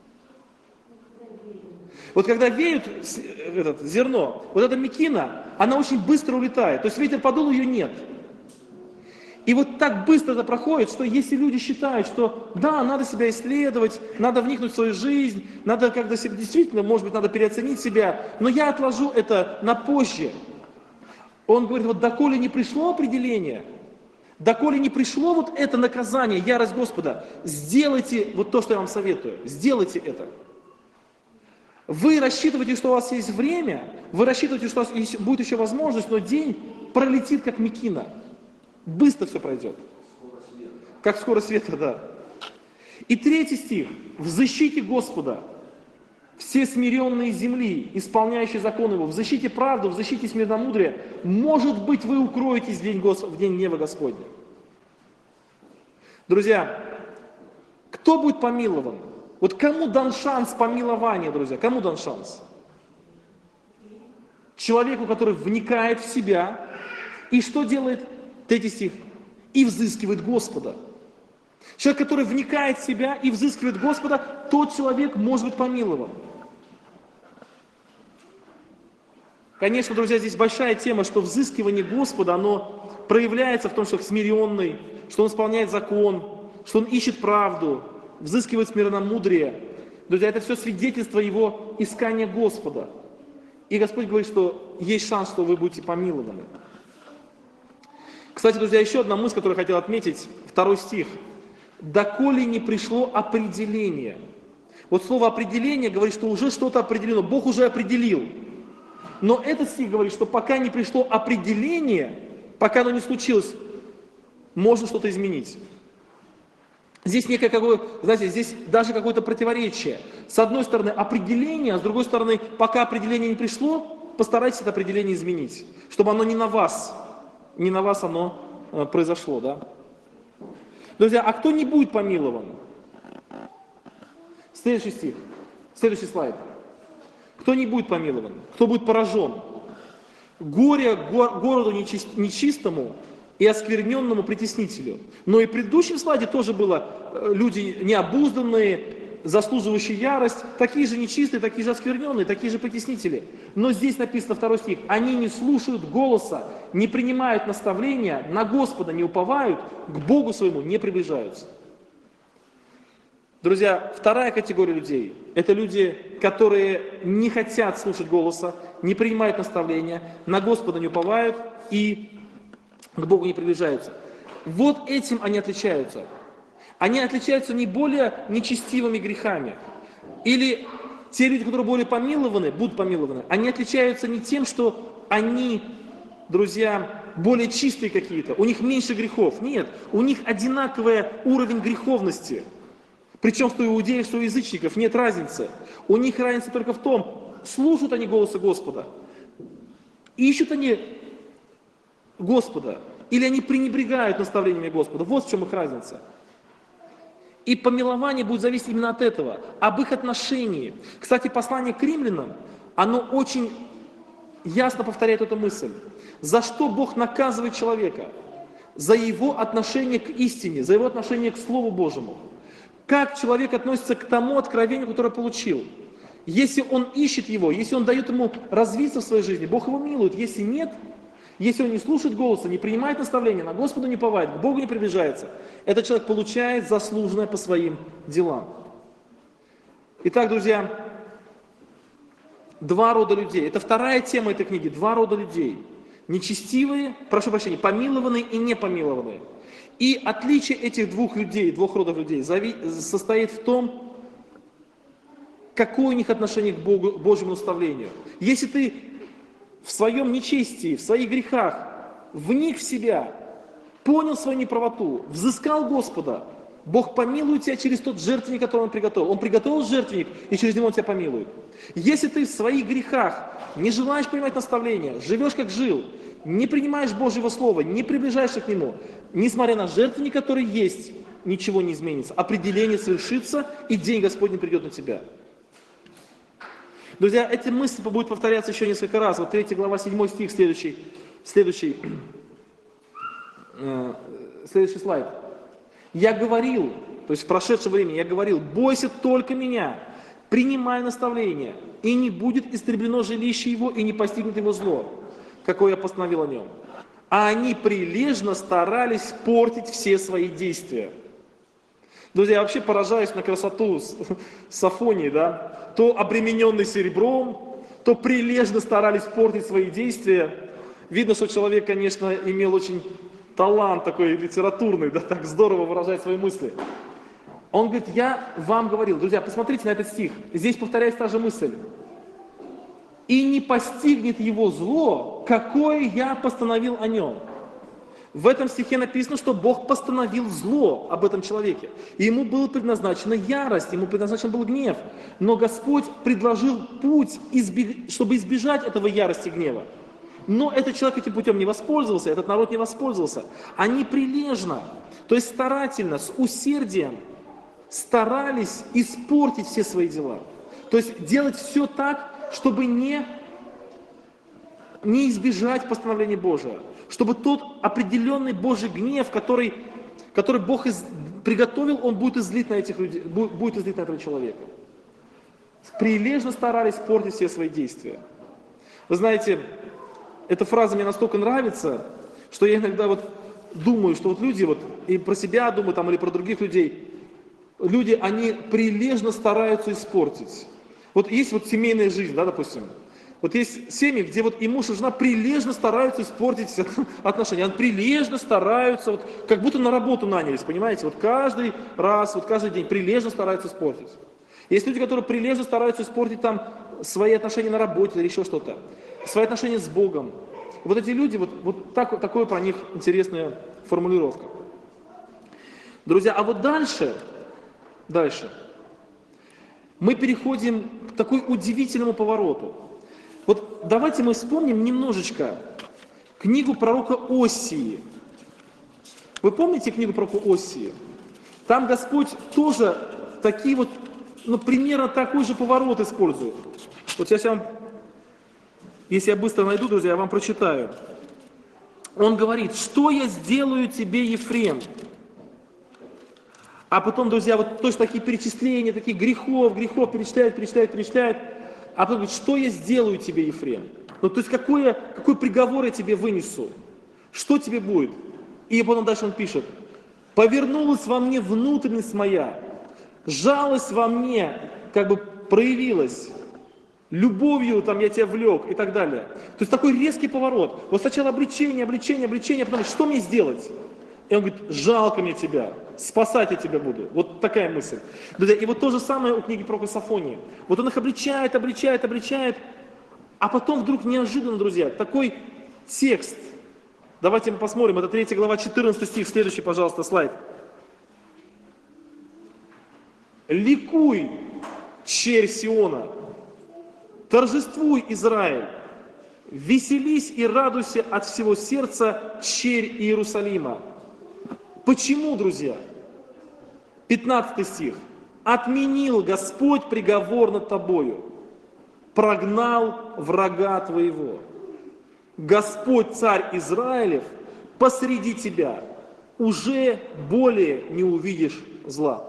Вот когда веют зерно, вот эта мекина, она очень быстро улетает. То есть ветер подул, ее нет. И вот так быстро это проходит, что если люди считают, что да, надо себя исследовать, надо вникнуть в свою жизнь, надо как-то себе, действительно, может быть, надо переоценить себя, но я отложу это на позже. Он говорит, вот доколе не пришло определение, доколе не пришло вот это наказание, ярость Господа, сделайте вот то, что я вам советую, сделайте это. Вы рассчитываете, что у вас есть время, вы рассчитываете, что у вас будет еще возможность, но день пролетит, как мекина. Быстро все пройдет. Как скорость ветра, да. И 3 стих. «В защите Господа все смиренные земли, исполняющие закон Его, в защите правды, в защите смиренномудрия, может быть, вы укроетесь в день гнева Господня». Друзья, кто будет помилован? Вот кому дан шанс помилования, друзья? Кому дан шанс? Человеку, который вникает в себя и что делает? 3 стих. «И взыскивает Господа». Человек, который вникает в себя и взыскивает Господа, тот человек может быть помилован. Конечно, друзья, здесь большая тема, что взыскивание Господа, оно проявляется в том, что он смиренный, что он исполняет закон, что он ищет правду, взыскивает смиренномудрие. Друзья, это все свидетельство его искания Господа. И Господь говорит, что есть шанс, что вы будете помилованы. Кстати, друзья, еще одна мысль, которую я хотел отметить, 2 стих. «Доколе не пришло определение». Вот слово «определение» говорит, что уже что-то определено, Бог уже определил. Но этот стих говорит, что пока не пришло определение, пока оно не случилось, можно что-то изменить. Здесь некое знаете, здесь даже какое-то противоречие. С одной стороны определение, а с другой стороны, пока определение не пришло, постарайтесь это определение изменить, чтобы оно не на вас оно произошло, да? Друзья, а кто не будет помилован? Следующий стих, следующий слайд. Кто не будет помилован, кто будет поражен? Горе городу нечистому и оскверненному притеснителю. Но и в предыдущем слайде тоже было люди необузданные, заслуживающие ярость, такие же нечистые, такие же оскверненные, такие же притеснители. Но здесь написано второй стих. Они не слушают голоса, не принимают наставления, на Господа не уповают, к Богу своему не приближаются. Друзья, вторая категория людей – это люди, которые не хотят слушать голоса, не принимают наставления, на Господа не уповают и к Богу не приближаются. Вот этим они отличаются. Они отличаются не более нечестивыми грехами. Или те люди, которые более помилованы, будут помилованы, они отличаются не тем, что они, друзья, более чистые какие-то, у них меньше грехов. Нет, у них одинаковый уровень греховности. Причем что у иудеев, что у язычников нет разницы. У них разница только в том, слушают они голоса Господа, ищут они Господа, или они пренебрегают наставлениями Господа. Вот в чем их разница. И помилование будет зависеть именно от этого, об их отношении. Кстати, послание к римлянам, оно очень ясно повторяет эту мысль. За что Бог наказывает человека? За его отношение к истине, за его отношение к Слову Божьему. Как человек относится к тому откровению, которое получил? Если он ищет его, если он дает ему развиться в своей жизни, Бог его милует. Если нет, если он не слушает голоса, не принимает наставления, на Господа не уповает, к Богу не приближается, этот человек получает заслуженное по своим делам. Итак, друзья, два рода людей. Это вторая тема этой книги. Два рода людей. Нечестивые, прошу прощения, помилованные и непомилованные. И отличие этих двух людей, двух родов людей, состоит в том, какое у них отношение к Богу, Божьему наставлению. Если ты в своем нечестии, в своих грехах, вник в себя, понял свою неправоту, взыскал Господа, Бог помилует тебя через тот жертвенник, который Он приготовил. Он приготовил жертвенник, и через него Он тебя помилует. Если ты в своих грехах не желаешь принимать наставления, живешь как жил, не принимаешь Божьего Слова, не приближаешься к Нему, несмотря на жертвенник, который есть, ничего не изменится. Определение совершится, и день Господний придет на тебя. Друзья, эти мысли будут повторяться еще несколько раз. Вот 3 глава, 7 стих, следующий слайд. Я говорил, то есть в прошедшем времени, я говорил, бойся только меня, принимай наставление, и не будет истреблено жилище его, и не постигнет его зло, какое я постановил о нем. А они прилежно старались портить все свои действия. Друзья, я вообще поражаюсь на красоту Софонии, да? То обремененный серебром, то прилежно старались портить свои действия. Видно, что человек, конечно, имел очень талант такой литературный, да, так здорово выражать свои мысли. Он говорит, я вам говорил, друзья, посмотрите на этот стих, здесь повторяется та же мысль. И не постигнет его зло, какое я постановил о нем. В этом стихе написано, что Бог постановил зло об этом человеке. И ему была предназначена ярость, ему предназначен был гнев. Но Господь предложил путь, чтобы избежать этого ярости и гнева. Но этот человек этим путем не воспользовался, этот народ не воспользовался. Они прилежно, то есть старательно, с усердием старались испортить все свои дела. То есть делать все так, чтобы не избежать постановления Божия. Чтобы тот определенный Божий гнев, который Бог приготовил, он будет излит на этих людей, будет излит на этого человека. Прилежно старались портить все свои действия. Вы знаете, эта фраза мне настолько нравится, что я иногда вот думаю, что вот люди, вот, и про себя думаю, там, или про других людей, люди, они прилежно стараются испортить. Вот есть вот семейная жизнь, да, допустим. Вот есть семьи, где вот и муж, и жена прилежно стараются испортить отношения. Они прилежно стараются, вот, как будто на работу нанялись, понимаете? Вот каждый раз, вот каждый день прилежно стараются испортить. Есть люди, которые прилежно стараются испортить там свои отношения на работе или еще что-то. Свои отношения с Богом. Вот эти люди, вот такое про них интересная формулировка. Друзья, а вот дальше мы переходим к такой удивительному повороту. Вот давайте мы вспомним немножечко книгу пророка Осии. Вы помните книгу пророка Осии? Там Господь тоже такие вот ну, примерно такой же поворот использует. Вот сейчас я вам, если я быстро найду, друзья, я вам прочитаю. Он говорит, что я сделаю тебе, Ефрем? А потом, друзья, вот точно такие перечисления, таких грехов перечисляет. А потом говорит, что я сделаю тебе, Ефрем? Ну, то есть, какой приговор я тебе вынесу? Что тебе будет? И потом дальше он пишет, повернулась во мне внутренность моя, жалость во мне как бы проявилась, любовью там я тебя влек и так далее. То есть такой резкий поворот. Вот сначала обличение, а потом что мне сделать? И он говорит, жалко мне тебя, спасать я тебя буду. Вот такая мысль. Друзья, и вот то же самое у книги пророка Сафонии. Вот он их обличает, а потом вдруг неожиданно, друзья, такой текст. Давайте мы посмотрим, это 3 глава, 14 стих, следующий, пожалуйста, слайд. Ликуй, черь Сиона, торжествуй, Израиль, веселись и радуйся от всего сердца, черь Иерусалима. Почему, друзья? 15 стих. Отменил Господь приговор над тобою, прогнал врага твоего. Господь, царь Израилев, посреди тебя, уже более не увидишь зла.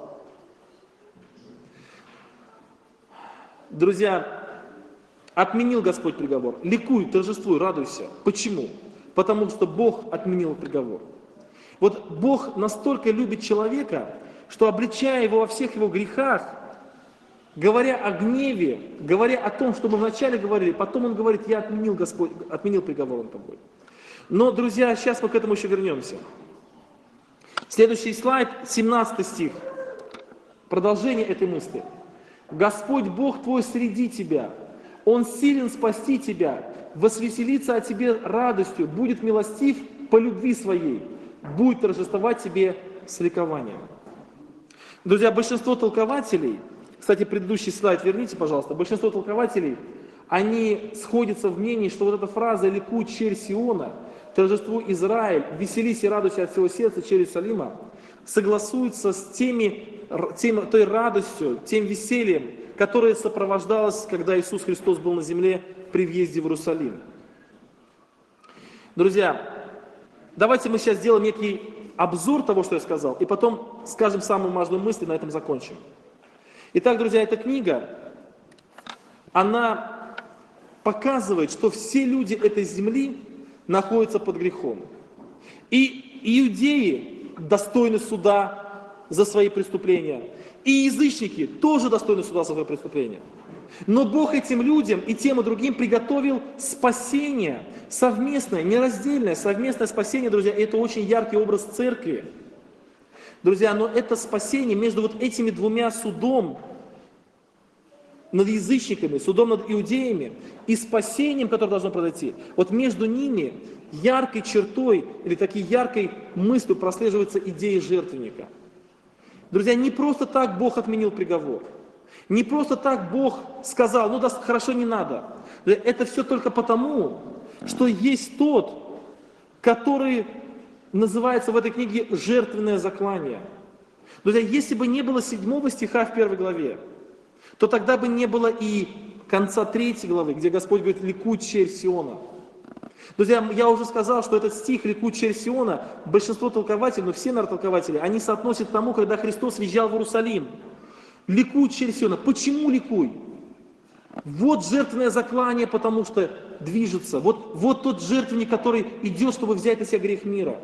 Друзья, отменил Господь приговор. Ликуй, торжествуй, радуйся. Почему? Потому что Бог отменил приговор. Вот Бог настолько любит человека, что, обличая его во всех его грехах, говоря о гневе, говоря о том, что мы вначале говорили, потом он говорит, я отменил, Господь, отменил приговор над тобой. Но, друзья, сейчас мы к этому еще вернемся. Следующий слайд, 17 стих. Продолжение этой мысли. Господь Бог твой среди тебя, Он силен спасти тебя, возвеселится о тебе радостью, будет милостив по любви своей, будет торжествовать тебе с ликованием. Друзья, большинство толкователей, кстати, предыдущий слайд верните, пожалуйста, большинство толкователей, они сходятся в мнении, что вот эта фраза «Ликуй, черь Сиона», «Торжествуй, Израиль», «Веселись и радуйся от всего сердца, черь Иерусалима», согласуются с той радостью, тем весельем, которое сопровождалось, когда Иисус Христос был на земле при въезде в Иерусалим. Друзья, давайте мы сейчас сделаем некий обзор того, что я сказал, и потом скажем самую важную мысль, и на этом закончим. Итак, друзья, эта книга, она показывает, что все люди этой земли находятся под грехом. И иудеи достойны суда за свои преступления, и язычники тоже достойны суда за свои преступления. Но Бог этим людям и тем и другим приготовил спасение, совместное, нераздельное, совместное спасение, друзья, и это очень яркий образ церкви. Друзья, но это спасение между вот этими двумя судом над язычниками, судом над иудеями и спасением, которое должно произойти, вот между ними яркой чертой или такой яркой мыслью прослеживается идея жертвенника. Друзья, не просто так Бог отменил приговор. Не просто так Бог сказал, ну да, хорошо, не надо. Это все только потому, что есть тот, который называется в этой книге жертвенное заклание. Друзья, если бы не было 7 стиха в 1 главе, то тогда бы не было и конца 3 главы, где Господь говорит «Ликуй, черь Сиона». Друзья, я уже сказал, что этот стих «Ликуй, черь Сиона» большинство толкователей, но все толкователи, они соотносят к тому, когда Христос въезжал в Иерусалим. Ликуй, черь Сиона. Почему ликуй? Вот жертвенное заклание, потому что движется. Вот тот жертвенник, который идет, чтобы взять на себя грех мира.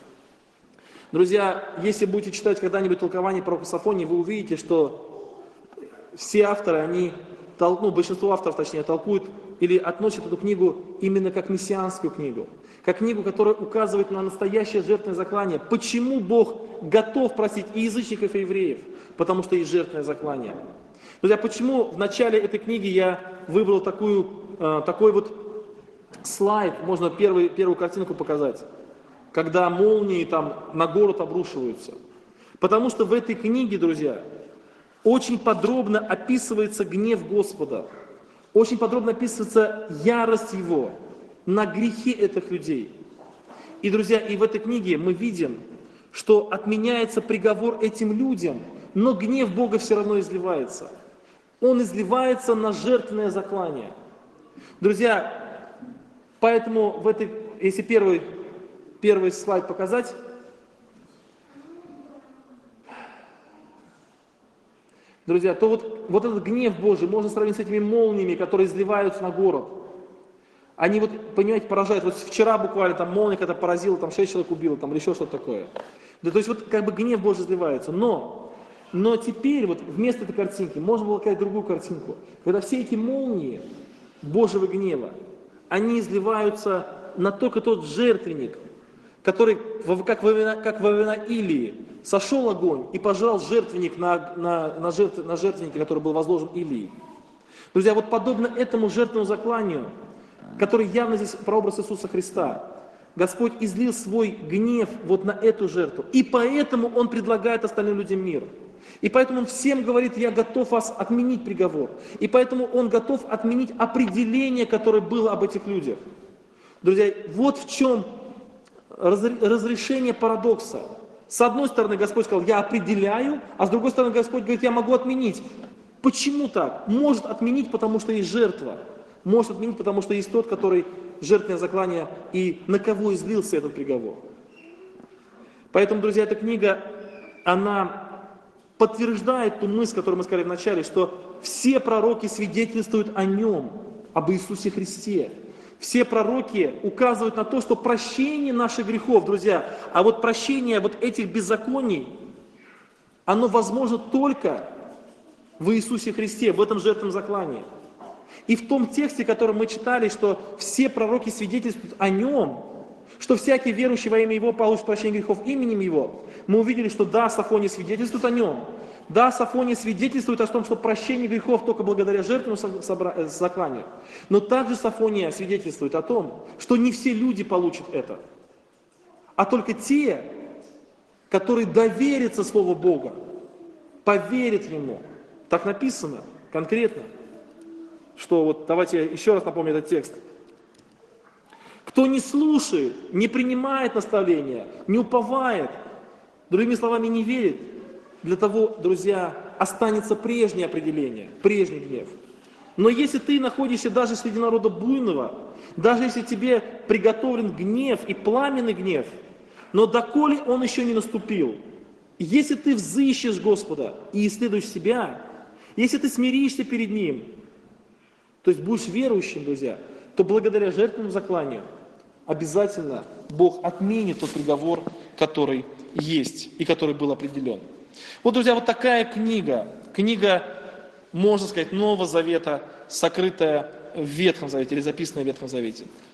Друзья, если будете читать когда-нибудь толкование пророка Сафонии, вы увидите, что все авторы, большинство авторов, точнее, толкуют или относят эту книгу именно как мессианскую книгу. Как книгу, которая указывает на настоящее жертвенное заклание. Почему Бог готов простить и язычников, и евреев? Потому что есть жертвенное заклание. Друзья, почему в начале этой книги я выбрал такой вот слайд, можно первую картинку показать, когда молнии там на город обрушиваются. Потому что в этой книге, друзья, очень подробно описывается гнев Господа, очень подробно описывается ярость Его на грехи этих людей. И, друзья, и в этой книге мы видим, что отменяется приговор этим людям, но гнев Бога все равно изливается. он изливается на жертвенное заклание. Друзья, поэтому если первый слайд показать, друзья, то вот этот гнев Божий можно сравнить с этими молниями, которые изливаются на город. Они понимаете, поражают. Вот вчера буквально там молния, когда поразила, там 6 человек убила, там или еще что-то такое. Да, то есть гнев Божий изливается. Но теперь вместо этой картинки можно было показать другую картинку. Когда все эти молнии Божьего гнева, они изливаются на только тот жертвенник, который, как во времена Илии, сошел огонь и пожрал жертвенник на жертвеннике, который был возложен Илии. Друзья, подобно этому жертвенному закланию, который явно здесь прообраз Иисуса Христа, Господь излил свой гнев на эту жертву. И поэтому Он предлагает остальным людям мир. И поэтому Он всем говорит: я готов вас отменить приговор. И поэтому Он готов отменить определение, которое было об этих людях. Друзья, вот в чем разрешение парадокса. С одной стороны, Господь сказал: я определяю, а с другой стороны, Господь говорит: я могу отменить. Почему так? Может отменить, потому что есть жертва. Может отменить, потому что есть тот, который жертвенное заклание, и на кого излился этот приговор. Поэтому, друзья, эта книга, она подтверждает ту мысль, которую мы сказали в начале, что все пророки свидетельствуют о Нем, об Иисусе Христе. Все пророки указывают на то, что прощение наших грехов, друзья, а прощение этих беззаконий, оно возможно только в Иисусе Христе, в этом жертвенном заклании. И в том тексте, который мы читали, что все пророки свидетельствуют о Нем, что всякий верующий во имя Его получит прощение грехов именем Его, мы увидели, что да, Софония свидетельствует о Нем. Да, Софония свидетельствует о том, что прощение грехов только благодаря жертвенному закланию. Но также Софония свидетельствует о том, что не все люди получат это, а только те, которые доверятся Слову Бога, поверят Ему. Так написано конкретно, что давайте еще раз напомню этот текст. Кто не слушает, не принимает наставления, не уповает, другими словами, не верит, для того, друзья, останется прежнее определение, прежний гнев. Но если ты находишься даже среди народа буйного, даже если тебе приготовлен гнев и пламенный гнев, но доколе он еще не наступил, если ты взыщешь Господа и исследуешь себя, если ты смиришься перед Ним, то есть будешь верующим, друзья, то благодаря жертвенному закланию обязательно Бог отменит тот приговор, который есть и который был определен. Друзья, такая книга, можно сказать, Нового Завета, сокрытая в Ветхом Завете или записанная в Ветхом Завете.